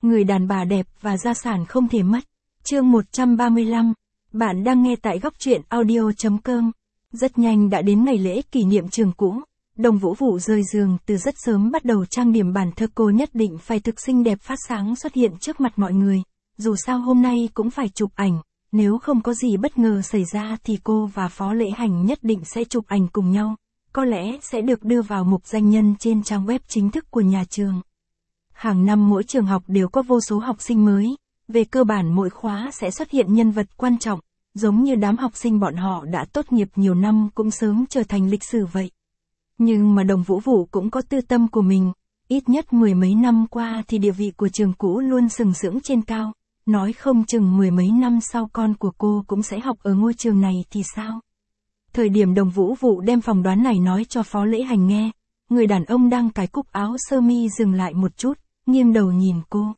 Người đàn bà đẹp và gia sản không thể mất. Chương 135. Bạn đang nghe tại góc truyện audio.com. Rất nhanh đã đến ngày lễ kỷ niệm trường cũ. Đồng Vũ Vũ rời giường từ rất sớm bắt đầu trang điểm bản thơ, cô nhất định phải thực xinh đẹp phát sáng xuất hiện trước mặt mọi người. Dù sao hôm nay cũng phải chụp ảnh, nếu không có gì bất ngờ xảy ra thì cô và Phó Lễ Hành nhất định sẽ chụp ảnh cùng nhau. Có lẽ sẽ được đưa vào mục danh nhân trên trang web chính thức của nhà trường. Hàng năm mỗi trường học đều có vô số học sinh mới, về cơ bản mỗi khóa sẽ xuất hiện nhân vật quan trọng, giống như đám học sinh bọn họ đã tốt nghiệp nhiều năm cũng sớm trở thành lịch sử vậy. Nhưng mà Đồng Vũ Vũ cũng có tư tâm của mình, ít nhất mười mấy năm qua thì địa vị của trường cũ luôn sừng sững trên cao, nói không chừng mười mấy năm sau con của cô cũng sẽ học ở ngôi trường này thì sao? Thời điểm Đồng Vũ Vũ đem phỏng đoán này nói cho Phó Lễ Hành nghe, người đàn ông đang cài cúc áo sơ mi dừng lại một chút, nghiêng đầu nhìn cô.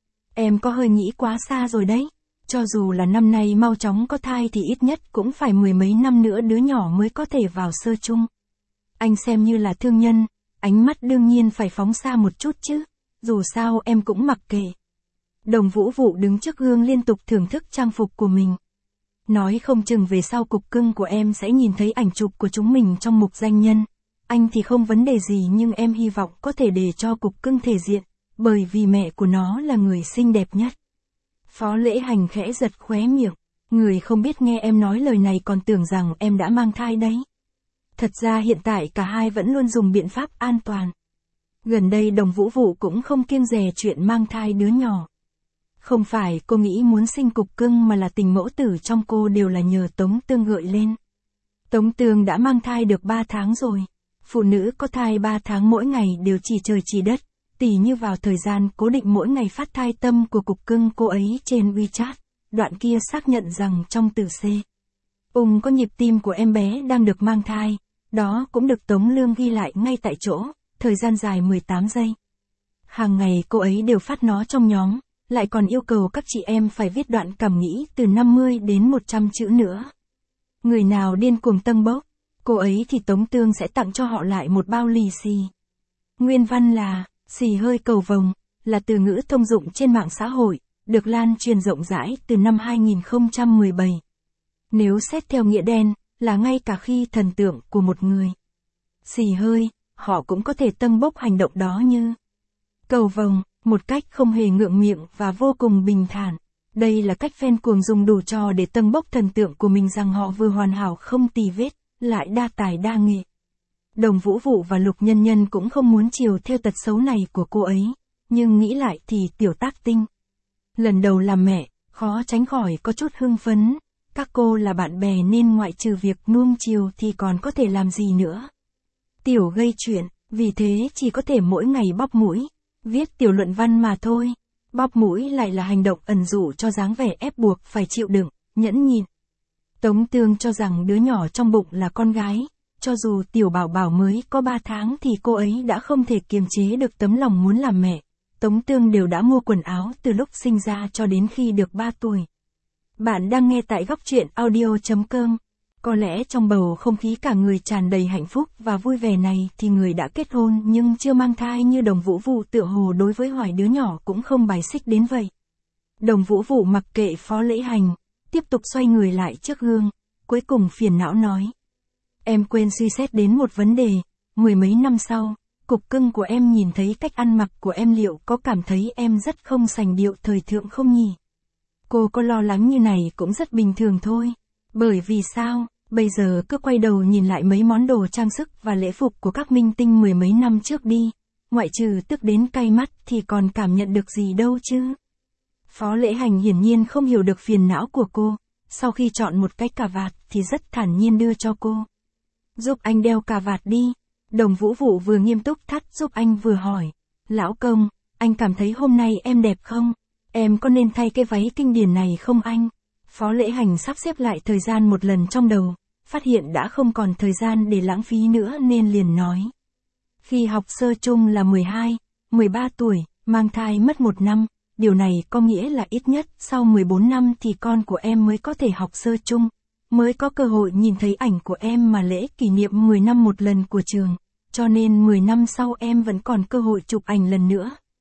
Em có hơi nghĩ quá xa rồi đấy, cho dù là năm nay mau chóng có thai thì ít nhất cũng phải mười mấy năm nữa đứa nhỏ mới có thể vào sơ chung. Anh xem như là thương nhân, ánh mắt đương nhiên phải phóng xa một chút chứ, dù sao em cũng mặc kệ. Đồng Vũ Vũ đứng trước gương liên tục thưởng thức trang phục của mình. Nói không chừng về sau cục cưng của em sẽ nhìn thấy ảnh chụp của chúng mình trong mục danh nhân. Anh thì không vấn đề gì nhưng em hy vọng có thể để cho cục cưng thể diện, bởi vì mẹ của nó là người xinh đẹp nhất. Phó Lễ Hành khẽ giật khóe miệng, người không biết nghe em nói lời này còn tưởng rằng em đã mang thai đấy. Thật ra hiện tại cả hai vẫn luôn dùng biện pháp an toàn. Gần đây Đồng Vũ Vũ cũng không kiêng dè chuyện mang thai đứa nhỏ. Không phải cô nghĩ muốn sinh cục cưng mà là tình mẫu tử trong cô đều là nhờ Tống Tương gợi lên. Tống Tương đã mang thai được 3 tháng rồi. Phụ nữ có thai 3 tháng mỗi ngày đều chỉ trời chỉ đất, tỉ như vào thời gian cố định mỗi ngày phát thai tâm của cục cưng cô ấy trên WeChat, đoạn kia xác nhận rằng trong tử C. Có nhịp tim của em bé đang được mang thai, đó cũng được Tống Lương ghi lại ngay tại chỗ, thời gian dài 18 giây. Hàng ngày cô ấy đều phát nó trong nhóm, lại còn yêu cầu các chị em phải viết đoạn cảm nghĩ từ 50 đến 100 chữ nữa. Người nào điên cuồng tâng bốc, cô ấy thì Tống Tương sẽ tặng cho họ lại một bao lì xì. Nguyên văn là, xì hơi cầu vồng, là từ ngữ thông dụng trên mạng xã hội, được lan truyền rộng rãi từ năm 2017. Nếu xét theo nghĩa đen, là ngay cả khi thần tượng của một người xì hơi, họ cũng có thể tâng bốc hành động đó như cầu vồng, một cách không hề ngượng miệng và vô cùng bình thản. Đây là cách fan cuồng dùng đủ trò để tâng bốc thần tượng của mình rằng họ vừa hoàn hảo không tì vết, lại đa tài đa nghệ. Đồng Vũ Vũ và Lục Nhân Nhân cũng không muốn chiều theo tật xấu này của cô ấy, nhưng nghĩ lại thì tiểu tác tinh. Lần đầu làm mẹ, khó tránh khỏi có chút hưng phấn, các cô là bạn bè nên ngoại trừ việc nuông chiều thì còn có thể làm gì nữa. Tiểu gây chuyện, vì thế chỉ có thể mỗi ngày bóp mũi, viết tiểu luận văn mà thôi. Bóp mũi lại là hành động ẩn dụ cho dáng vẻ ép buộc phải chịu đựng, nhẫn nhịn. Tống Tương cho rằng đứa nhỏ trong bụng là con gái, cho dù tiểu bảo bảo mới có 3 tháng thì cô ấy đã không thể kiềm chế được tấm lòng muốn làm mẹ. Tống Tương đều đã mua quần áo từ lúc sinh ra cho đến khi được 3 tuổi. Bạn đang nghe tại góc truyện audio.com. Có lẽ trong bầu không khí cả người tràn đầy hạnh phúc và vui vẻ này thì người đã kết hôn nhưng chưa mang thai như Đồng Vũ Vũ tựa hồ đối với hoài đứa nhỏ cũng không bài xích đến vậy. Đồng Vũ Vũ mặc kệ Phó Lễ Hành, tiếp tục xoay người lại trước gương, cuối cùng phiền não nói. Em quên suy xét đến một vấn đề, mười mấy năm sau, cục cưng của em nhìn thấy cách ăn mặc của em liệu có cảm thấy em rất không sành điệu thời thượng không nhỉ? Cô có lo lắng như này cũng rất bình thường thôi. Bởi vì sao, bây giờ cứ quay đầu nhìn lại mấy món đồ trang sức và lễ phục của các minh tinh mười mấy năm trước đi, ngoại trừ tức đến cay mắt thì còn cảm nhận được gì đâu chứ. Phó Lễ Hành hiển nhiên không hiểu được phiền não của cô, sau khi chọn một cái cà vạt thì rất thản nhiên đưa cho cô. Giúp anh đeo cà vạt đi. Đồng Vũ Vũ vừa nghiêm túc thắt giúp anh vừa hỏi. Lão công, anh cảm thấy hôm nay em đẹp không? Em có nên thay cái váy kinh điển này không anh? Phó Lễ Hành sắp xếp lại thời gian một lần trong đầu, phát hiện đã không còn thời gian để lãng phí nữa nên liền nói. Khi học sơ chung là 12, 13 tuổi, mang thai mất 1 năm, điều này có nghĩa là ít nhất sau 14 năm thì con của em mới có thể học sơ chung, mới có cơ hội nhìn thấy ảnh của em mà lễ kỷ niệm 10 năm một lần của trường, cho nên 10 năm sau em vẫn còn cơ hội chụp ảnh lần nữa,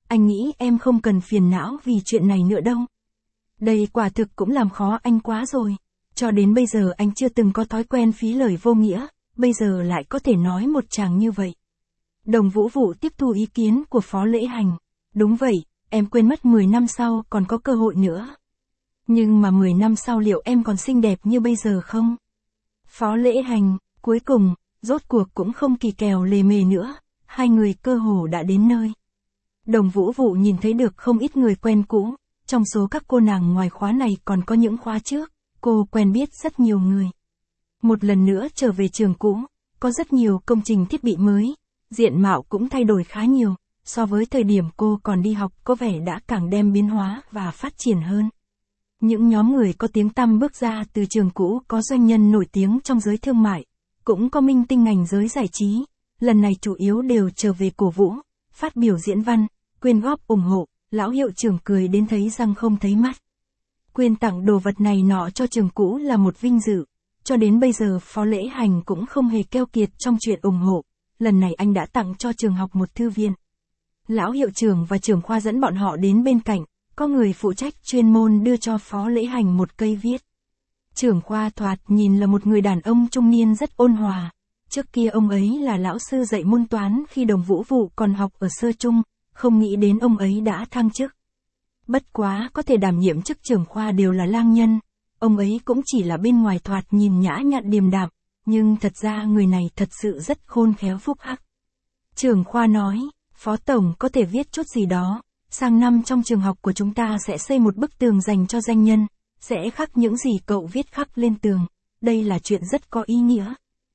anh nghĩ em không cần phiền não vì chuyện này nữa đâu. Đây quả thực cũng làm khó anh quá rồi. Cho đến bây giờ anh chưa từng có thói quen phí lời vô nghĩa, bây giờ lại có thể nói một tràng như vậy. Đồng Vũ Vụ tiếp thu ý kiến của Phó Lễ Hành. Đúng vậy, em quên mất 10 năm sau còn có cơ hội nữa. Nhưng mà 10 năm sau liệu em còn xinh đẹp như bây giờ không? Phó Lễ Hành, cuối cùng, rốt cuộc cũng không kỳ kèo lề mề nữa, hai người cơ hồ đã đến nơi. Đồng Vũ Vụ nhìn thấy được không ít người quen cũ, trong số các cô nàng ngoài khóa này còn có những khóa trước, cô quen biết rất nhiều người. Một lần nữa trở về trường cũ, có rất nhiều công trình thiết bị mới, diện mạo cũng thay đổi khá nhiều, so với thời điểm cô còn đi học có vẻ đã càng đem biến hóa và phát triển hơn. Những nhóm người có tiếng tăm bước ra từ trường cũ có doanh nhân nổi tiếng trong giới thương mại, cũng có minh tinh ngành giới giải trí, lần này chủ yếu đều trở về cổ vũ, phát biểu diễn văn, quyên góp ủng hộ, lão hiệu trưởng cười đến thấy răng không thấy mắt. Quyên tặng đồ vật này nọ cho trường cũ là một vinh dự, cho đến bây giờ Phó Lễ Hành cũng không hề keo kiệt trong chuyện ủng hộ, lần này anh đã tặng cho trường học một thư viện. Lão hiệu trưởng và trưởng khoa dẫn bọn họ đến bên cạnh, có người phụ trách chuyên môn đưa cho Phó Lễ Hành một cây viết. Trưởng khoa thoạt nhìn là một người đàn ông trung niên rất ôn hòa, trước kia ông ấy là lão sư dạy môn toán khi Đồng Vũ Vụ còn học ở sơ trung, không nghĩ đến ông ấy đã thăng chức. Bất quá có thể đảm nhiệm chức trưởng khoa đều là lang nhân, ông ấy cũng chỉ là bên ngoài thoạt nhìn nhã nhặn điềm đạm, nhưng thật ra người này thật sự rất khôn khéo phúc hắc. Trưởng khoa nói, Phó Tổng có thể viết chút gì đó, sang năm trong trường học của chúng ta sẽ xây một bức tường dành cho danh nhân, sẽ khắc những gì cậu viết khắc lên tường, đây là chuyện rất có ý nghĩa.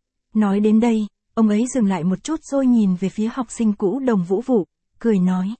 Nói đến đây, ông ấy dừng lại một chút rồi nhìn về phía học sinh cũ Đồng Vũ Vụ, cười nói.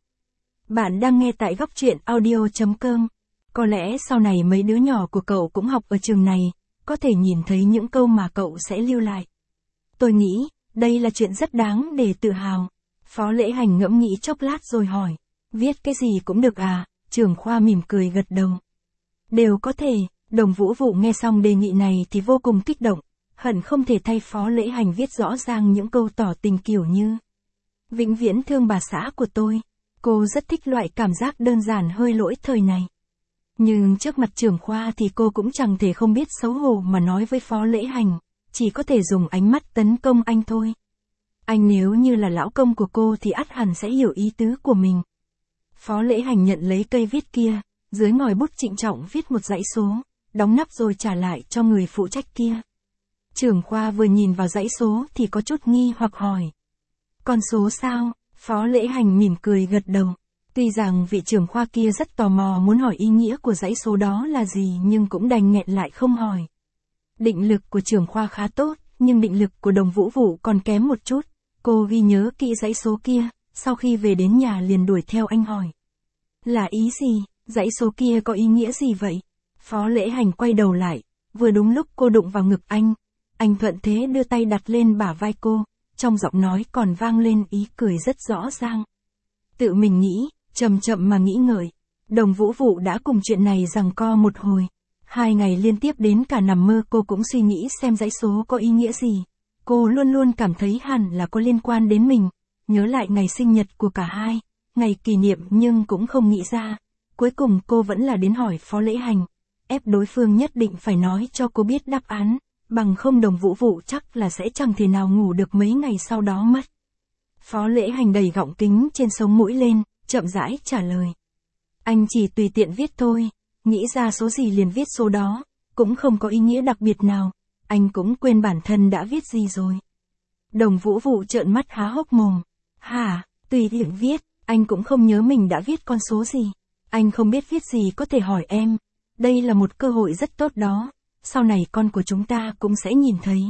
Bạn đang nghe tại góc truyện audio.com. Có lẽ sau này mấy đứa nhỏ của cậu cũng học ở trường này, có thể nhìn thấy những câu mà cậu sẽ lưu lại. Tôi nghĩ, đây là chuyện rất đáng để tự hào. Phó Lễ Hành ngẫm nghĩ chốc lát rồi hỏi, viết cái gì cũng được à? Trưởng khoa mỉm cười gật đầu. Đều có thể. Đồng Vũ Vụ nghe xong đề nghị này thì vô cùng kích động, hận không thể thay Phó Lễ Hành viết rõ ràng những câu tỏ tình kiểu như vĩnh viễn thương bà xã của tôi. Cô rất thích loại cảm giác đơn giản hơi lỗi thời này. Nhưng trước mặt trưởng khoa thì cô cũng chẳng thể không biết xấu hổ mà nói với Phó Lễ Hành, chỉ có thể dùng ánh mắt tấn công anh thôi. Anh nếu như là lão công của cô thì ắt hẳn sẽ hiểu ý tứ của mình. Phó Lễ Hành nhận lấy cây viết kia, dưới ngòi bút trịnh trọng viết một dãy số, đóng nắp rồi trả lại cho người phụ trách kia. Trưởng khoa vừa nhìn vào dãy số thì có chút nghi hoặc hỏi. Con số sao? Phó Lễ Hành mỉm cười gật đầu. Tuy rằng vị trưởng khoa kia rất tò mò muốn hỏi ý nghĩa của dãy số đó là gì nhưng cũng đành nghẹn lại không hỏi. Định lực của trưởng khoa khá tốt, nhưng định lực của Đồng Vũ Vụ còn kém một chút. Cô ghi nhớ kỹ dãy số kia, sau khi về đến nhà liền đuổi theo anh hỏi. Là ý gì? Dãy số kia có ý nghĩa gì vậy? Phó Lễ Hành quay đầu lại, vừa đúng lúc cô đụng vào ngực anh thuận thế đưa tay đặt lên bả vai cô, trong giọng nói còn vang lên ý cười rất rõ ràng. Tự mình nghĩ, chậm chậm mà nghĩ ngợi, Đồng Vũ Vụ đã cùng chuyện này giằng co một hồi. 2 ngày liên tiếp đến cả nằm mơ cô cũng suy nghĩ xem dãy số có ý nghĩa gì. Cô luôn luôn cảm thấy hẳn là có liên quan đến mình, nhớ lại ngày sinh nhật của cả hai, ngày kỷ niệm nhưng cũng không nghĩ ra. Cuối cùng cô vẫn là đến hỏi Phó Lễ Hành, ép đối phương nhất định phải nói cho cô biết đáp án, bằng không Đồng Vũ Vụ chắc là sẽ chẳng thể nào ngủ được mấy ngày sau đó mất. Phó Lễ Hành đẩy gọng kính trên sống mũi lên, chậm rãi trả lời. Anh chỉ tùy tiện viết thôi, nghĩ ra số gì liền viết số đó, cũng không có ý nghĩa đặc biệt nào, anh cũng quên bản thân đã viết gì rồi. Đồng Vũ Vụ trợn mắt há hốc mồm. Hả, tùy tiện viết, anh cũng không nhớ mình đã viết con số gì. Anh không biết viết gì có thể hỏi em, đây là một cơ hội rất tốt đó, sau này con của chúng ta cũng sẽ nhìn thấy.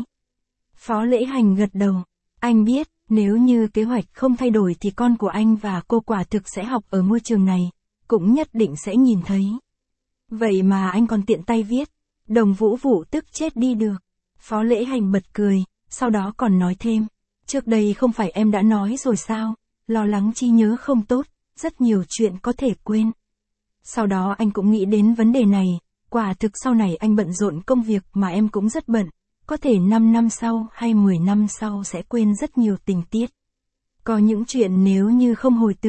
Phó Lễ Hành gật đầu, anh biết, nếu như kế hoạch không thay đổi thì con của anh và cô quả thực sẽ học ở môi trường này, cũng nhất định sẽ nhìn thấy. Vậy mà anh còn tiện tay viết. Đồng Vũ Vụ tức chết đi được. Phó Lễ Hành bật cười, sau đó còn nói thêm, trước đây không phải em đã nói rồi sao, lo lắng trí nhớ không tốt, rất nhiều chuyện có thể quên. Sau đó anh cũng nghĩ đến vấn đề này, quả thực sau này anh bận rộn công việc mà em cũng rất bận, có thể 5 năm sau hay 10 năm sau sẽ quên rất nhiều tình tiết. Có những chuyện nếu như không hồi tưởng,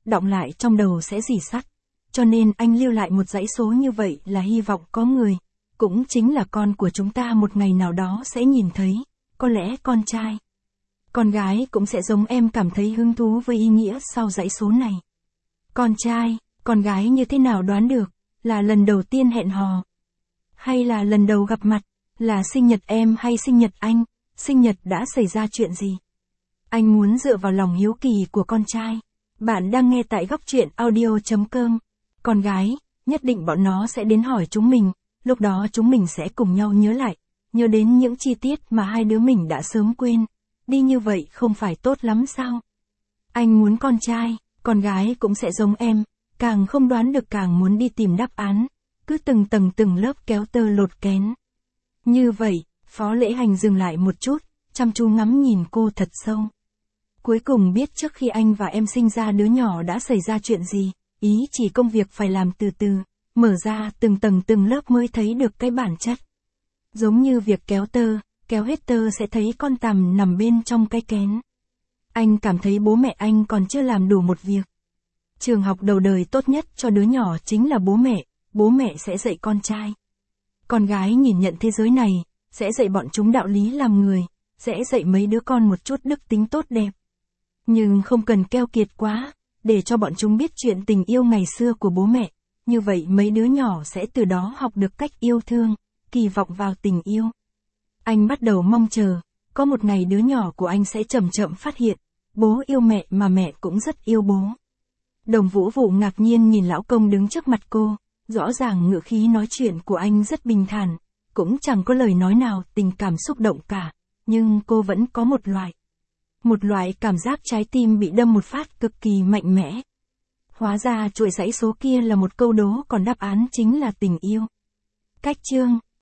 đọng lại trong đầu sẽ rỉ sắt. Cho nên anh lưu lại một dãy số như vậy là hy vọng có người, cũng chính là con của chúng ta một ngày nào đó sẽ nhìn thấy, có lẽ con trai. Con gái cũng sẽ giống em cảm thấy hứng thú với ý nghĩa sau dãy số này. Con trai, con gái như thế nào đoán được, là lần đầu tiên hẹn hò. Hay là lần đầu gặp mặt, là sinh nhật em hay sinh nhật anh, sinh nhật đã xảy ra chuyện gì. Anh muốn dựa vào lòng hiếu kỳ của con trai. Bạn đang nghe tại góc truyện audio.com. Con gái, nhất định bọn nó sẽ đến hỏi chúng mình, lúc đó chúng mình sẽ cùng nhau nhớ lại, nhớ đến những chi tiết mà hai đứa mình đã sớm quên. Đi như vậy không phải tốt lắm sao? Anh muốn con trai, con gái cũng sẽ giống em, càng không đoán được càng muốn đi tìm đáp án, cứ từng tầng từng lớp kéo tơ lột kén. Như vậy, Phó Lễ Hành dừng lại một chút, chăm chú ngắm nhìn cô thật sâu. Cuối cùng biết trước khi anh và em sinh ra đứa nhỏ đã xảy ra chuyện gì, ý chỉ công việc phải làm từ từ, mở ra từng tầng từng lớp mới thấy được cái bản chất. Giống như việc kéo tơ, kéo hết tơ sẽ thấy con tằm nằm bên trong cái kén. Anh cảm thấy bố mẹ anh còn chưa làm đủ một việc. Trường học đầu đời tốt nhất cho đứa nhỏ chính là bố mẹ sẽ dạy con trai. Con gái nhìn nhận thế giới này, sẽ dạy bọn chúng đạo lý làm người, sẽ dạy mấy đứa con một chút đức tính tốt đẹp. Nhưng không cần keo kiệt quá, để cho bọn chúng biết chuyện tình yêu ngày xưa của bố mẹ, như vậy mấy đứa nhỏ sẽ từ đó học được cách yêu thương, kỳ vọng vào tình yêu. Anh bắt đầu mong chờ, có một ngày đứa nhỏ của anh sẽ chậm chậm phát hiện, bố yêu mẹ mà mẹ cũng rất yêu bố. Đồng Vũ Vụ ngạc nhiên nhìn lão công đứng trước mặt cô, rõ ràng ngữ khí nói chuyện của anh rất bình thản, cũng chẳng có lời nói nào tình cảm xúc động cả, nhưng cô vẫn có một loại cảm giác trái tim bị đâm một phát cực kỳ mạnh mẽ. Hóa ra chuỗi dãy số kia là một câu đố còn đáp án chính là tình yêu. Cách chương